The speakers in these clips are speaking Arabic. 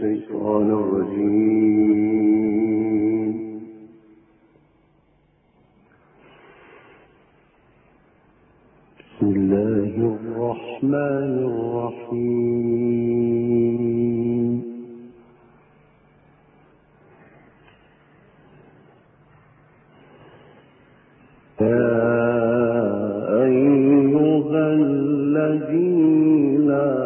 الشيطان الرجيم. بسم الله الرحمن الرحيم. يا أيها الذين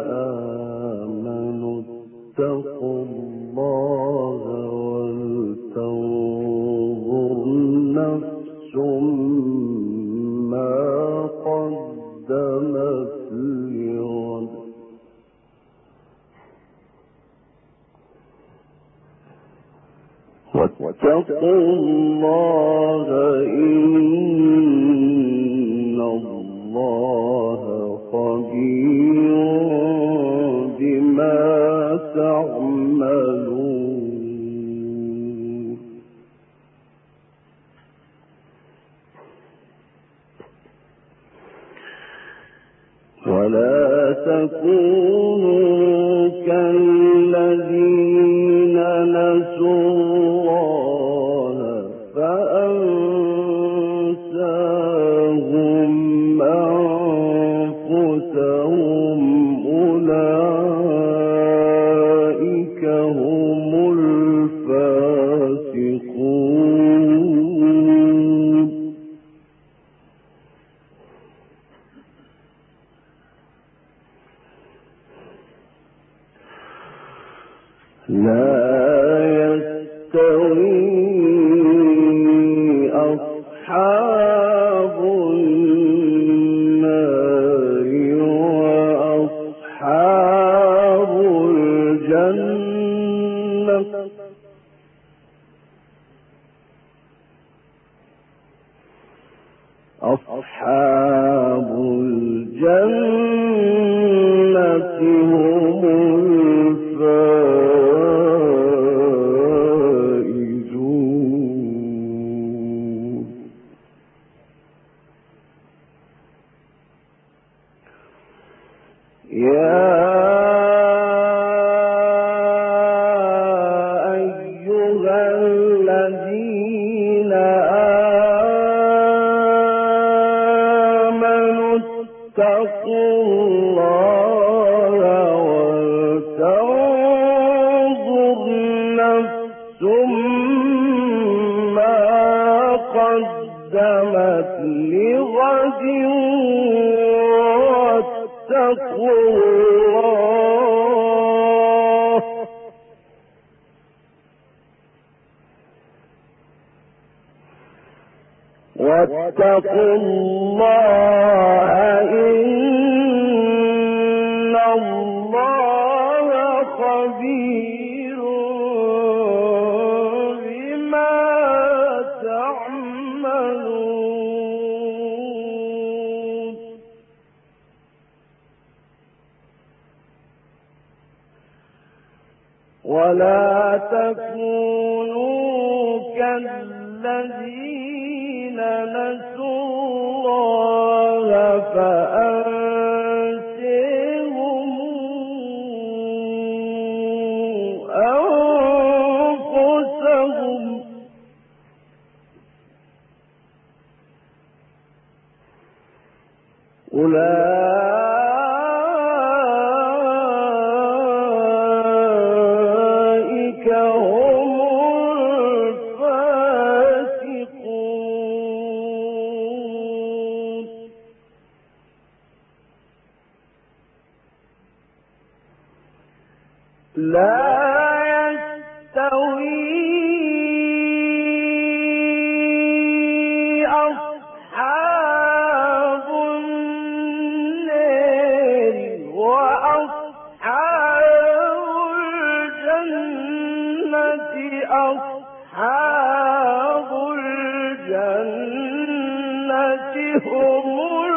آمنوا اتقوا الله ولتنظر نفس ما قدمت لغد واتقوا الله إن الله خبير بما تعملون. ولا تكونوا كالذين نسوا الله فأنساهم أنفسهم أولئك هم الفاسقون. لا يستوي أصحاب النار وأصحاب الجنة أصحاب الجنة هم الفائزون. يا أيها الذين آمنوا اتقوا الله ولتنظر نفس ما قدمت لغد واتقوا الله إن الله خبير بما تعملون. ولا تكونوا كالذين نسوا الله فأنساهم أنفسهم أولئك هم الفاسقون. لا يستوي أصحاب النار وأصحاب الجنة أصحاب الجنة هم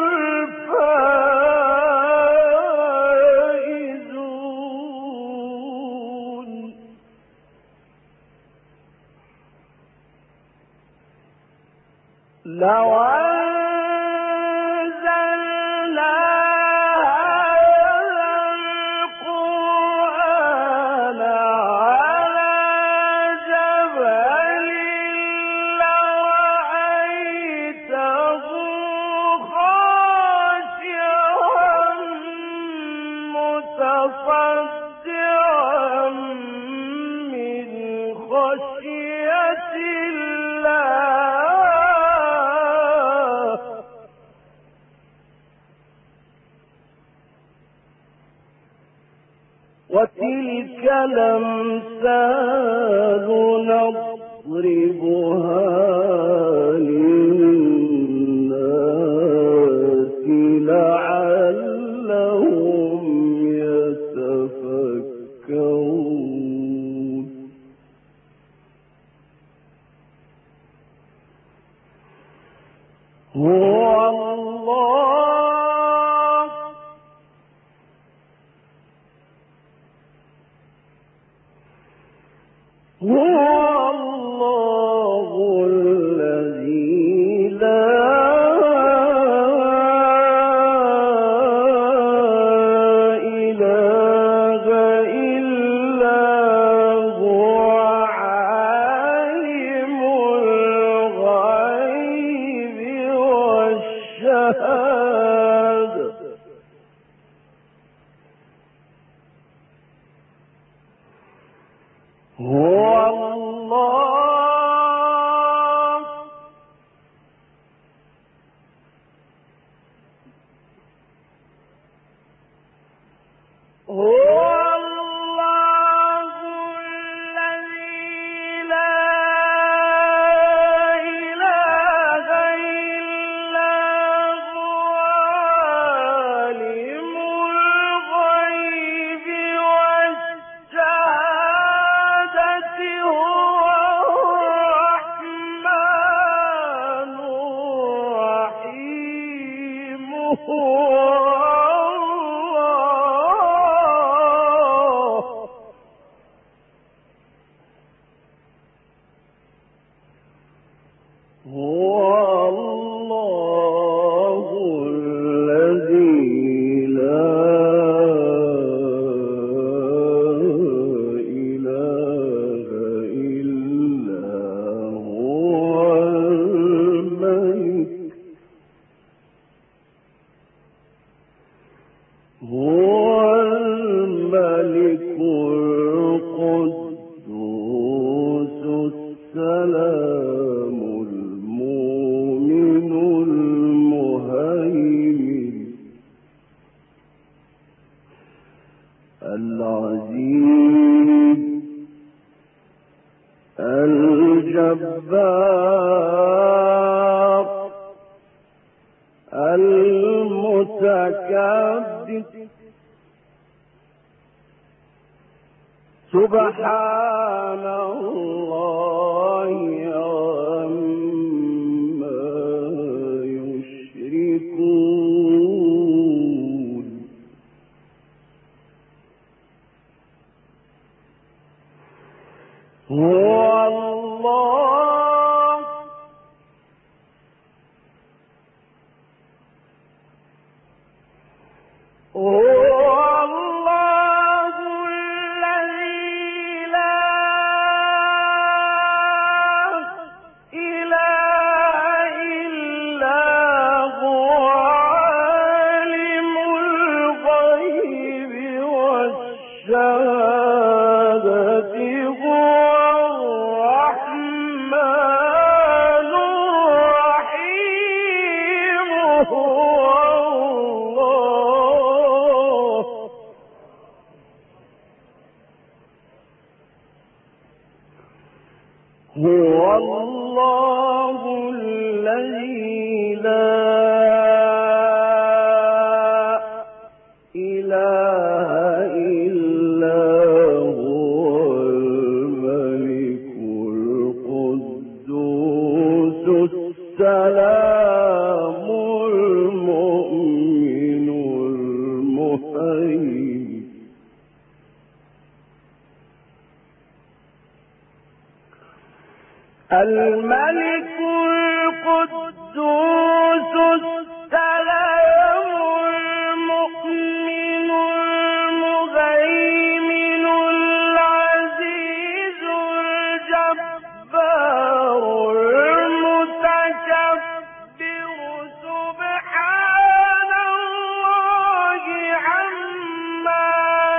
الفائزون. لو أنزلنا هذا القرآن متصدعا من خشية الله وتلك الأمثال نضربها للناس لعلهم يتفكرون هو الله الذي لا إله إلا هو عالم الغيب والشهادة هو الله الذي لا إله إلا هو عالم الغيب والشهادة هو الرحمن الرحيم هو الله الذي لا إله إلا هو الملك القدوس السلام المؤمن المهيمن العزيز الجبار المتكبر سبحان الله عما يشركون هو الله الذي لا إله إلا هو عالم الغيب والشهادة هو الرحمن الرحيم هو الله الذي لا إله إلا هو الملك القدوس السلام المؤمن المهيمن الملك القدوس السلام المؤمن المهيمن العزيز الجبار المتكبر سبحان الله عما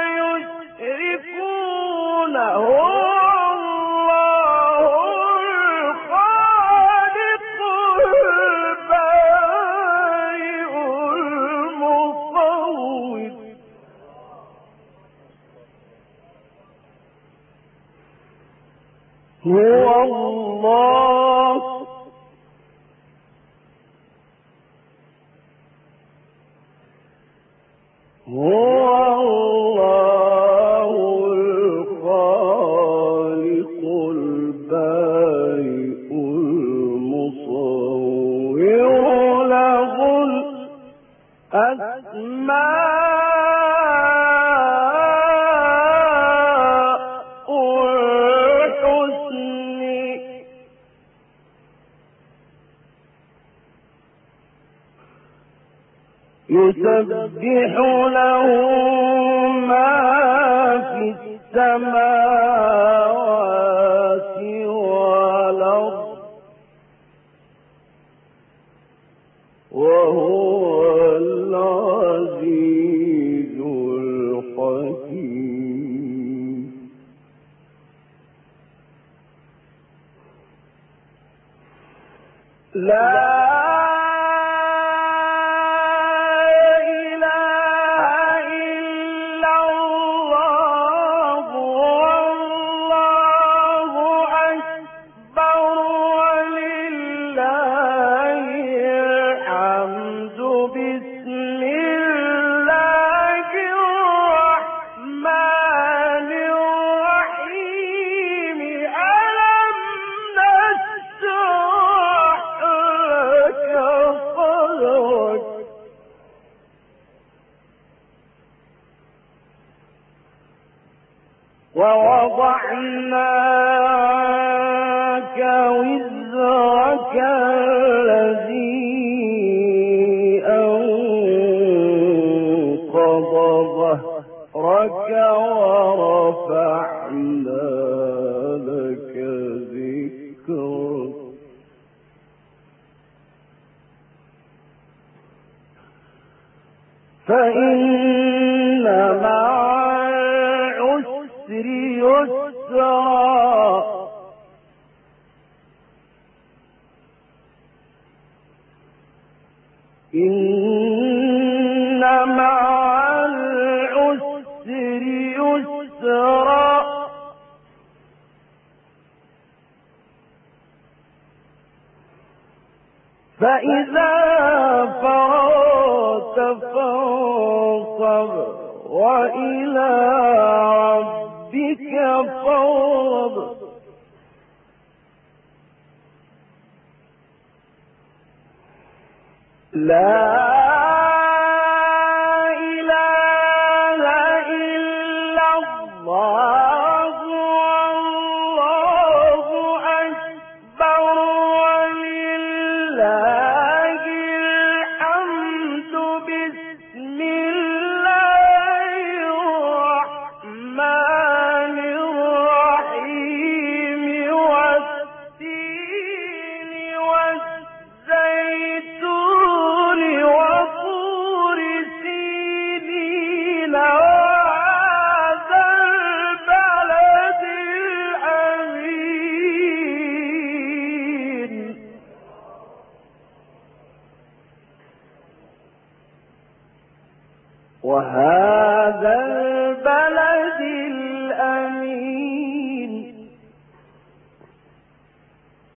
هو الله الخالق البارئ المصور له الأسماء الحسنى يسبح له ما في السماوات والأرض وهو العزيز الحكيم لا ووضعنا عنك وزرك الذي أنقض ظهرك ورفعنا لك ذكرك فإن مع العسر يسرا إن مع العسر يسرا فإذا فرغت فانصب وإلى ربك فارغب لا إله إلا الله والله أكبر ولله الحمد بسم الله الرحمن الرحيم والتين والزيتون وطور سينين وهذا البلد الأمين وهذا البلد